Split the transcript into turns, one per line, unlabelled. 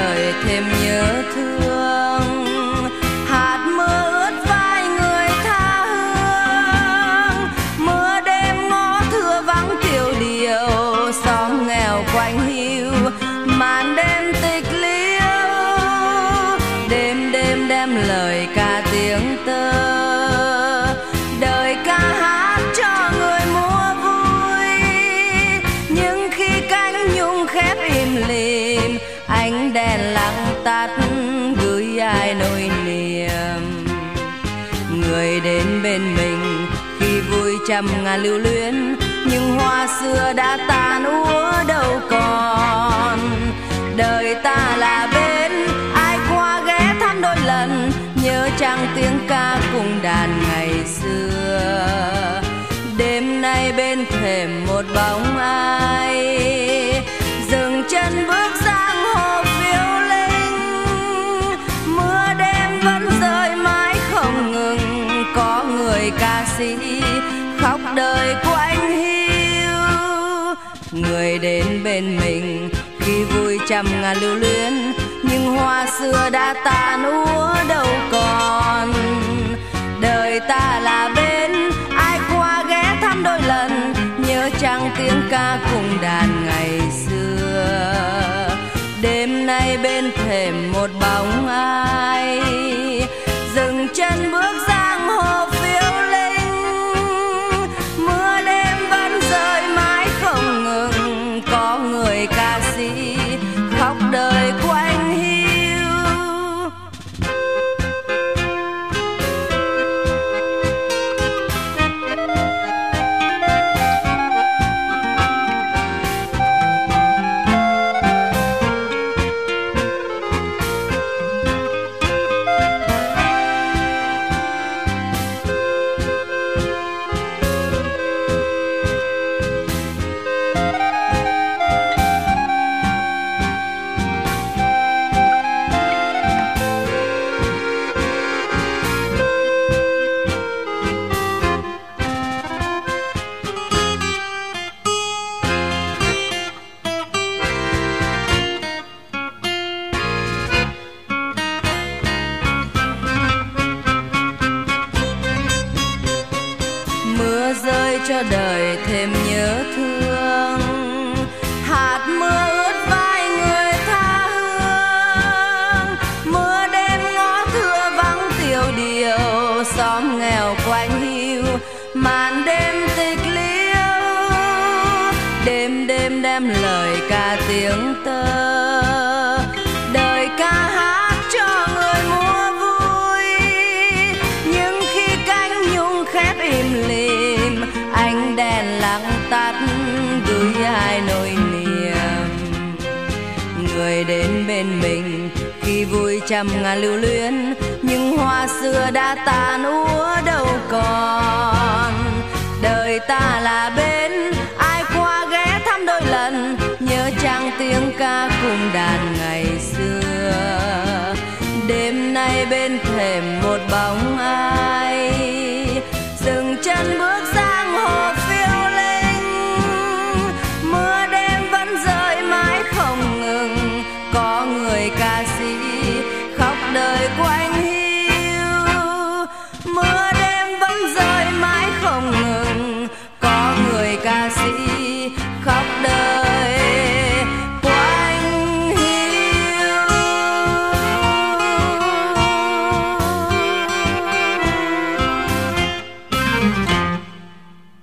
đời thêm nhớ thương. Hạt mưa ướt vai người tha hương, mưa đêm ngõ thưa vắng tiêu điều, xóm nghèo quạnh hiu màn đêm tịch liêu. Đêm đêm đem lời ca tiếng tơ, đời ca hát cho người mua vui. Nhưng khi cánh nhung khép im lìm, ánh đèn lặng tắt gửi ai nỗi niềm. Người đến bên mình khi vui trăm ngàn lưu luyến, nhưng hoa xưa đã tàn úa đâu còn. Đời ta là bên ai qua ghé thăm đôi lần, nhớ chăng tiếng ca cùng đàn ngày xưa. Đêm nay bên thềm một bóng ai dừng chân bước sang hồ phiêu linh. Mưa đêm vẫn rơi mãi không ngừng, có người ca sĩ khóc đời quạnh hiu. Người đến bên mình khi vui trăm ngàn lưu luyến, nhưng hoa xưa đã tàn úa đâu còn. Đời ta là bên ai qua ghé thăm đôi lần, nhớ chăng tiếng ca cùng đàn ngày xưa. Đêm nay bên thềm một bóng ai dừng chân bước sang hồ phiêu linh. Mưa đêm vẫn rơi mãi không ngừng, có người ca sĩ khóc đời quạnh hiu. Mưa rơi cho đời thêm nhớ thương, hạt mưa ướt vai người tha hương. Mưa đêm ngõ thưa vắng tiêu điều, xóm nghèo quạnh hiu màn đêm tịch liêu. Đêm đêm đem lời ca tiếng tơ, đời ca hát cho người mua vui. Nhưng khi cánh nhung khép im lìm, ánh đèn lặng tắt gửi ai nỗi niềm. Người đến bên mình khi vui trăm ngàn lưu luyến, nhưng hoa xưa đã tàn úa đâu còn. Đời ta là bên ai qua ghé thăm đôi lần, nhớ chăng tiếng ca cùng đàn ngày xưa. Đêm nay bên thềm một bóng ai dừng chân bước sang hồ phiêu linh. Mưa đêm vẫn rơi mãi không ngừng, có người ca sĩ khóc đời quạnh hiu. Mưa đêm vẫn rơi mãi không ngừng,